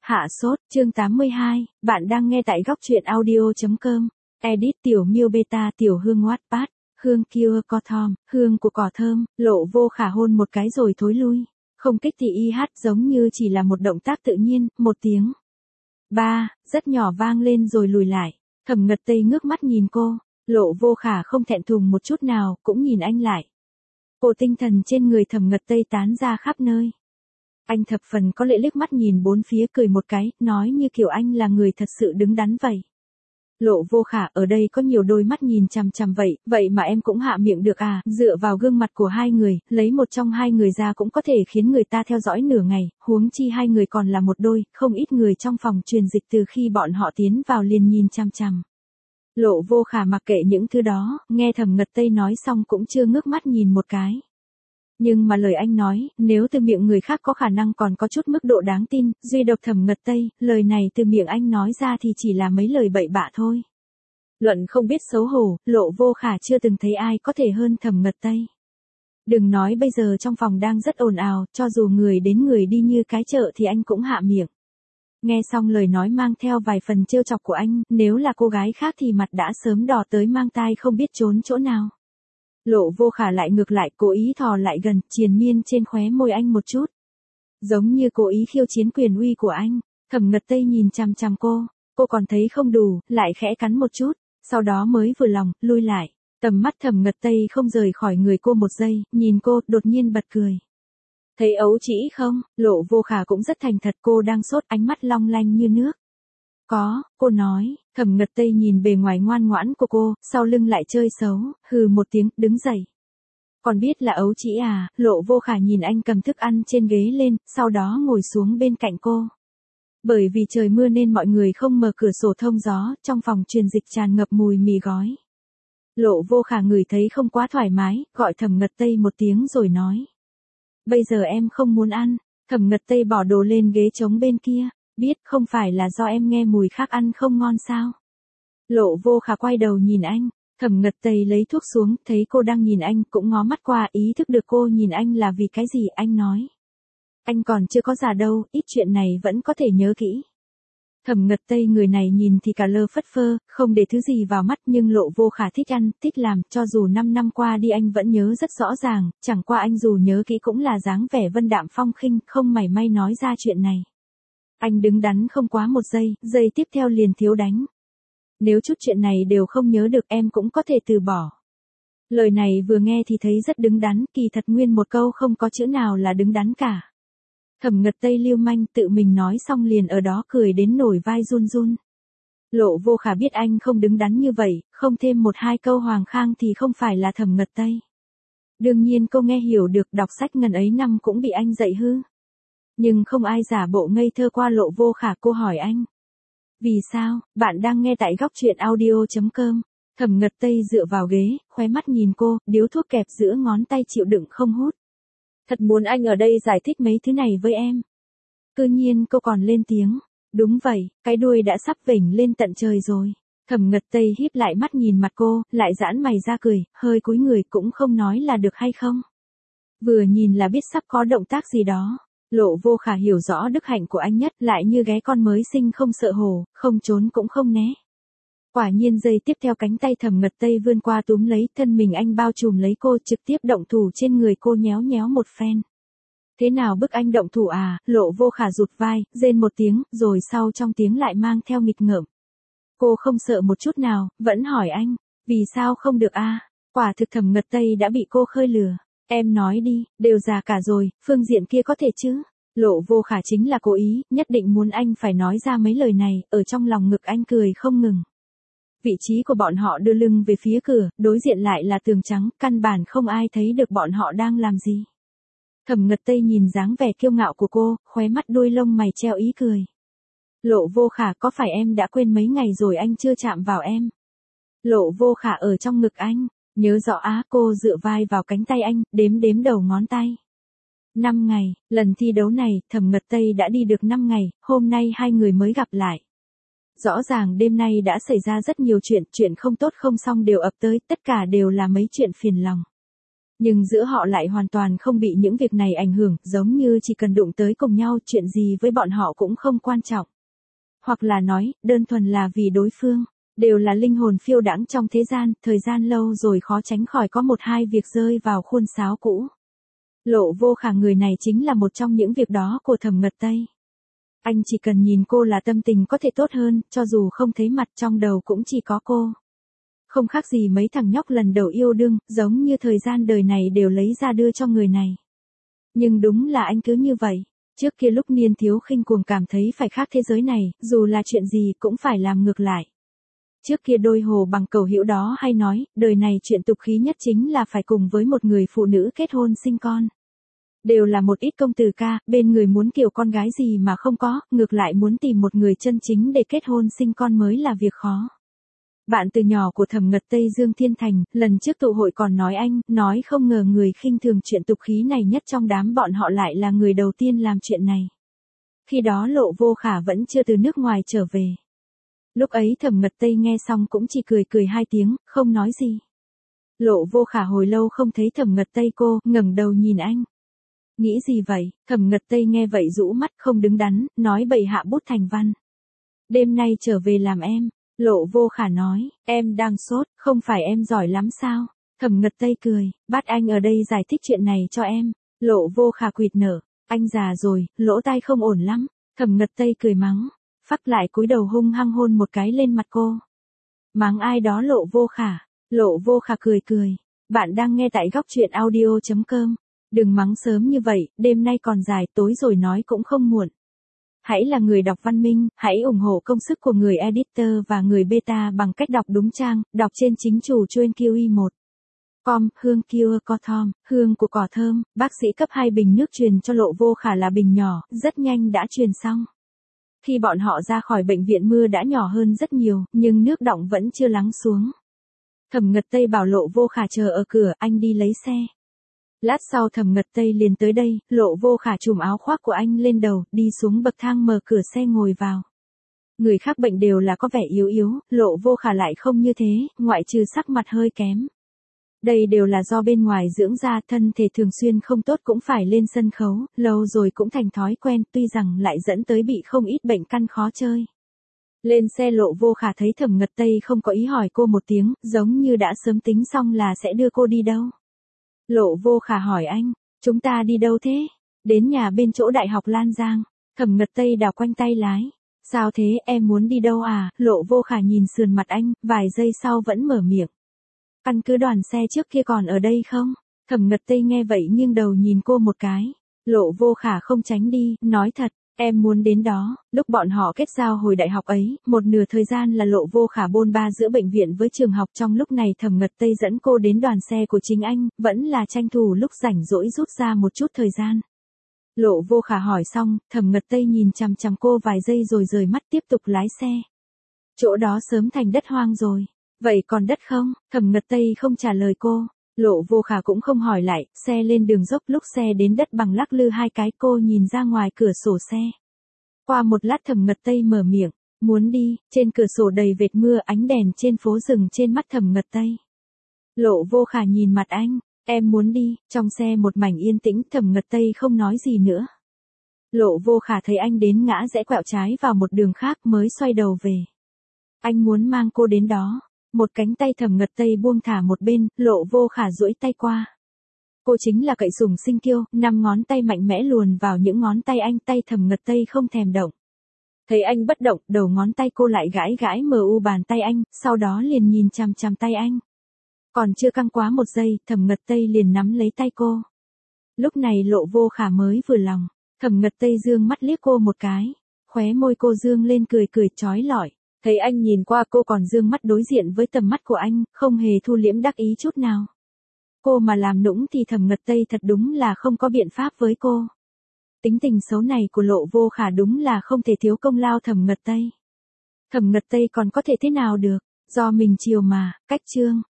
Hạ sốt, chương 82, bạn đang nghe tại góc truyện audio.com. Edit Tiểu Miêu Beta Tiểu Hương Wattpad, Hương Cure Cotton, hương của cỏ thơm, Lộ Vô Khả hôn một cái rồi thối lui. Không kích thì y hát giống như chỉ là một động tác tự nhiên, một tiếng. Ba, rất nhỏ vang lên rồi lùi lại. Thẩm Ngật Tây ngước mắt nhìn cô, Lộ Vô Khả không thẹn thùng một chút nào, cũng nhìn anh lại. Cô tinh thần trên người Thẩm Ngật Tây tán ra khắp nơi. Anh thập phần có lễ liếc mắt nhìn bốn phía cười một cái, nói như kiểu anh là người thật sự đứng đắn vậy. Lộ Vô Khả, ở đây có nhiều đôi mắt nhìn chằm chằm vậy mà em cũng hạ miệng được à, dựa vào gương mặt của hai người, lấy một trong hai người ra cũng có thể khiến người ta theo dõi nửa ngày, huống chi hai người còn là một đôi, không ít người trong phòng truyền dịch từ khi bọn họ tiến vào liền nhìn chằm chằm. Lộ Vô Khả mặc kệ những thứ đó, nghe Thẩm Ngật Tây nói xong cũng chưa ngước mắt nhìn một cái. Nhưng mà lời anh nói, nếu từ miệng người khác có khả năng còn có chút mức độ đáng tin, duy độc Thẩm Ngật Tây, lời này từ miệng anh nói ra thì chỉ là mấy lời bậy bạ thôi. Luận không biết xấu hổ, Lộ Vô Khả chưa từng thấy ai có thể hơn Thẩm Ngật Tây. Đừng nói bây giờ trong phòng đang rất ồn ào, cho dù người đến người đi như cái chợ thì anh cũng hạ miệng. Nghe xong lời nói mang theo vài phần trêu chọc của anh, nếu là cô gái khác thì mặt đã sớm đỏ tới mang tai không biết trốn chỗ nào. Lộ Vô Khả lại ngược lại, cố ý thò lại gần, triền miên trên khóe môi anh một chút. Giống như cố ý khiêu chiến quyền uy của anh. Thẩm Ngật Tây nhìn chằm chằm cô còn thấy không đủ, lại khẽ cắn một chút, sau đó mới vừa lòng, lui lại. Tầm mắt Thẩm Ngật Tây không rời khỏi người cô một giây, nhìn cô, đột nhiên bật cười. Thấy ấu trĩ không? Lộ Vô Khả cũng rất thành thật, cô đang sốt, ánh mắt long lanh như nước. Có, cô nói. Thẩm Ngật Tây nhìn bề ngoài ngoan ngoãn của cô, sau lưng lại chơi xấu, hừ một tiếng, đứng dậy. Còn biết là ấu trĩ à? Lộ Vô Khả nhìn anh cầm thức ăn trên ghế lên, sau đó ngồi xuống bên cạnh cô. Bởi vì trời mưa nên mọi người không mở cửa sổ thông gió, trong phòng truyền dịch tràn ngập mùi mì gói. Lộ Vô Khả ngửi thấy không quá thoải mái, gọi Thẩm Ngật Tây một tiếng rồi nói. Bây giờ em không muốn ăn. Thẩm Ngật Tây bỏ đồ lên ghế trống bên kia. Biết không phải là do em nghe mùi khác ăn không ngon sao? Lộ Vô Khả quay đầu nhìn anh, Thẩm Ngật Tây lấy thuốc xuống, thấy cô đang nhìn anh, cũng ngó mắt qua, ý thức được cô nhìn anh là vì cái gì, anh nói. Anh còn chưa có già đâu, ít chuyện này vẫn có thể nhớ kỹ. Thẩm Ngật Tây người này nhìn thì cả lơ phất phơ, không để thứ gì vào mắt, nhưng Lộ Vô Khả thích ăn, thích làm, cho dù 5 năm qua đi anh vẫn nhớ rất rõ ràng, chẳng qua anh dù nhớ kỹ cũng là dáng vẻ vân đạm phong khinh, không mảy may nói ra chuyện này. Anh đứng đắn không quá một giây, giây tiếp theo liền thiếu đánh. Nếu chút chuyện này đều không nhớ được em cũng có thể từ bỏ. Lời này vừa nghe thì thấy rất đứng đắn, kỳ thật nguyên một câu không có chữ nào là đứng đắn cả. Thẩm Ngật Tây lưu manh tự mình nói xong liền ở đó cười đến nổi vai run run. Lộ Vô Khả biết anh không đứng đắn như vậy, không thêm một hai câu hoàng khang thì không phải là Thẩm Ngật Tây. Đương nhiên cô nghe hiểu được, đọc sách ngần ấy năm cũng bị anh dạy hư. Nhưng không ai giả bộ ngây thơ qua Lộ Vô Khả, cô hỏi anh. Vì sao? Bạn đang nghe tại góc truyện audio.com. Thẩm Ngật Tây dựa vào ghế, khóe mắt nhìn cô, điếu thuốc kẹp giữa ngón tay chịu đựng không hút. Thật muốn anh ở đây giải thích mấy thứ này với em. Tự nhiên cô còn lên tiếng. Đúng vậy, cái đuôi đã sắp vểnh lên tận trời rồi. Thẩm Ngật Tây híp lại mắt nhìn mặt cô, lại giãn mày ra cười, hơi cúi người cũng không nói là được hay không. Vừa nhìn là biết sắp có động tác gì đó. Lộ Vô Khả hiểu rõ đức hạnh của anh nhất, lại như ghé con mới sinh không sợ hổ, không trốn cũng không né. Quả nhiên giây tiếp theo cánh tay Thẩm Ngật Tây vươn qua túm lấy, thân mình anh bao trùm lấy cô, trực tiếp động thủ trên người cô, nhéo nhéo một phen. Thế nào bức anh động thủ à? Lộ Vô Khả rụt vai, rên một tiếng, rồi sau trong tiếng lại mang theo nghịch ngợm. Cô không sợ một chút nào, vẫn hỏi anh, vì sao không được à? Quả thực Thẩm Ngật Tây đã bị cô khơi lừa. Em nói đi, đều già cả rồi, phương diện kia có thể chứ? Lộ Vô Khả chính là cố ý, nhất định muốn anh phải nói ra mấy lời này, ở trong lòng ngực anh cười không ngừng. Vị trí của bọn họ đưa lưng về phía cửa, đối diện lại là tường trắng, căn bản không ai thấy được bọn họ đang làm gì. Thẩm Ngật Tây nhìn dáng vẻ kiêu ngạo của cô, khóe mắt đuôi lông mày treo ý cười. Lộ Vô Khả, có phải em đã quên mấy ngày rồi anh chưa chạm vào em? Lộ Vô Khả ở trong ngực anh. Nhớ rõ á, cô dựa vai vào cánh tay anh, đếm đầu ngón tay. 5 ngày, lần thi đấu này, Thẩm Ngật Tây đã đi được 5 ngày, hôm nay hai người mới gặp lại. Rõ ràng đêm nay đã xảy ra rất nhiều chuyện không tốt không xong đều ập tới, tất cả đều là mấy chuyện phiền lòng. Nhưng giữa họ lại hoàn toàn không bị những việc này ảnh hưởng, giống như chỉ cần đụng tới cùng nhau, chuyện gì với bọn họ cũng không quan trọng. Hoặc là nói, đơn thuần là vì đối phương, đều là linh hồn phiêu đãng trong thế gian, thời gian lâu rồi khó tránh khỏi có một hai việc rơi vào khuôn sáo cũ. Lộ Vô Khả người này chính là một trong những việc đó của Thẩm Ngật Tây. Anh chỉ cần nhìn cô là tâm tình có thể tốt hơn, cho dù không thấy mặt trong đầu cũng chỉ có cô. Không khác gì mấy thằng nhóc lần đầu yêu đương, giống như thời gian đời này đều lấy ra đưa cho người này. Nhưng đúng là anh cứ như vậy. Trước kia lúc niên thiếu khinh cuồng cảm thấy phải khác thế giới này, dù là chuyện gì cũng phải làm ngược lại. Trước kia đôi hồ bằng cầu hữu đó hay nói, đời này chuyện tục khí nhất chính là phải cùng với một người phụ nữ kết hôn sinh con. Đều là một ít công tử ca, bên người muốn kiểu con gái gì mà không có, ngược lại muốn tìm một người chân chính để kết hôn sinh con mới là việc khó. Bạn từ nhỏ của Thẩm Ngật Tây Dương Thiên Thành, lần trước tụ hội còn nói anh, nói không ngờ người khinh thường chuyện tục khí này nhất trong đám bọn họ lại là người đầu tiên làm chuyện này. Khi đó Lộ Vô Khả vẫn chưa từ nước ngoài trở về. Lúc ấy Thẩm Ngật Tây nghe xong cũng chỉ cười cười hai tiếng, không nói gì. Lộ Vô Khả hồi lâu không thấy Thẩm Ngật Tây cô, ngẩng đầu nhìn anh. Nghĩ gì vậy? Thẩm Ngật Tây nghe vậy rũ mắt không đứng đắn, nói bậy hạ bút thành văn. Đêm nay trở về làm em. Lộ Vô Khả nói, em đang sốt, không phải em giỏi lắm sao? Thẩm Ngật Tây cười, bắt anh ở đây giải thích chuyện này cho em. Lộ Vô Khả quỵt nở, anh già rồi, lỗ tai không ổn lắm. Thẩm Ngật Tây cười mắng, phắc lại cúi đầu hung hăng hôn một cái lên mặt cô. Mắng ai đó Lộ Vô Khả. Lộ Vô Khả cười cười, bạn đang nghe tại góc truyện audio.com. Đừng mắng sớm như vậy, đêm nay còn dài, tối rồi nói cũng không muộn. Hãy là người đọc văn minh, hãy ủng hộ công sức của người editor và người beta bằng cách đọc đúng trang, đọc trên chính chủ chuyên QI1. Com, hương Cure Cothom, hương của cỏ thơm, bác sĩ cấp 2 bình nước truyền cho Lộ Vô Khả là bình nhỏ, rất nhanh đã truyền xong. Khi bọn họ ra khỏi bệnh viện mưa đã nhỏ hơn rất nhiều, nhưng nước đọng vẫn chưa lắng xuống. Thẩm Ngật Tây bảo Lộ Vô Khả chờ ở cửa, anh đi lấy xe. Lát sau Thẩm Ngật Tây liền tới đây, Lộ Vô Khả trùm áo khoác của anh lên đầu, đi xuống bậc thang mở cửa xe ngồi vào. Người khác bệnh đều là có vẻ yếu yếu, Lộ Vô Khả lại không như thế, ngoại trừ sắc mặt hơi kém. Đây đều là do bên ngoài dưỡng ra, thân thể thường xuyên không tốt cũng phải lên sân khấu, lâu rồi cũng thành thói quen, tuy rằng lại dẫn tới bị không ít bệnh căn khó chơi. Lên xe Lộ Vô Khả thấy Thẩm Ngật Tây không có ý hỏi cô một tiếng, giống như đã sớm tính xong là sẽ đưa cô đi đâu. Lộ Vô Khả hỏi anh, chúng ta đi đâu thế? Đến nhà bên chỗ Đại học Lan Giang. Thẩm Ngật Tây đảo quanh tay lái. Sao thế, em muốn đi đâu à? Lộ Vô Khả nhìn sườn mặt anh, vài giây sau vẫn mở miệng. Căn cứ đoàn xe trước kia còn ở đây không? Thẩm Ngật Tây nghe vậy nghiêng đầu nhìn cô một cái. Lộ Vô Khả không tránh đi, nói thật. Em muốn đến đó. Lúc bọn họ kết giao hồi đại học ấy, một nửa thời gian là Lộ Vô Khả bôn ba giữa bệnh viện với trường học, trong lúc này Thẩm Ngật Tây dẫn cô đến đoàn xe của chính anh, vẫn là tranh thủ lúc rảnh rỗi rút ra một chút thời gian. Lộ Vô Khả hỏi xong, Thẩm Ngật Tây nhìn chằm chằm cô vài giây rồi rời mắt tiếp tục lái xe. Chỗ đó sớm thành đất hoang rồi. Vậy còn đất không? Thẩm Ngật Tây không trả lời cô. Lộ Vô Khả cũng không hỏi lại, xe lên đường dốc, lúc xe đến đất bằng lắc lư hai cái, cô nhìn ra ngoài cửa sổ xe. Qua một lát Thẩm Ngật Tây mở miệng, muốn đi, trên cửa sổ đầy vệt mưa, ánh đèn trên phố rừng trên mắt Thẩm Ngật Tây. Lộ Vô Khả nhìn mặt anh, em muốn đi, trong xe một mảnh yên tĩnh, Thẩm Ngật Tây không nói gì nữa. Lộ Vô Khả thấy anh đến ngã rẽ quẹo trái vào một đường khác mới xoay đầu về. Anh muốn mang cô đến đó. Một cánh tay Thẩm Ngật Tây buông thả một bên, Lộ Vô Khả duỗi tay qua. Cô chính là cậy sủng sinh kiêu, 5 ngón tay mạnh mẽ luồn vào những ngón tay anh, tay Thẩm Ngật Tây không thèm động. Thấy anh bất động, đầu ngón tay cô lại gãi gãi mờ u bàn tay anh, sau đó liền nhìn chằm chằm tay anh. Còn chưa căng quá một giây, Thẩm Ngật Tây liền nắm lấy tay cô. Lúc này Lộ Vô Khả mới vừa lòng, Thẩm Ngật Tây dương mắt liếc cô một cái, khóe môi cô dương lên cười cười chói lọi. Thấy anh nhìn qua cô còn dương mắt đối diện với tầm mắt của anh, không hề thu liễm đắc ý chút nào. Cô mà làm nũng thì Thẩm Ngật Tây thật đúng là không có biện pháp với cô. Tính tình xấu này của Lộ Vô Khả đúng là không thể thiếu công lao Thẩm Ngật Tây. Thẩm Ngật Tây còn có thể thế nào được, do mình chiều mà, cách chương.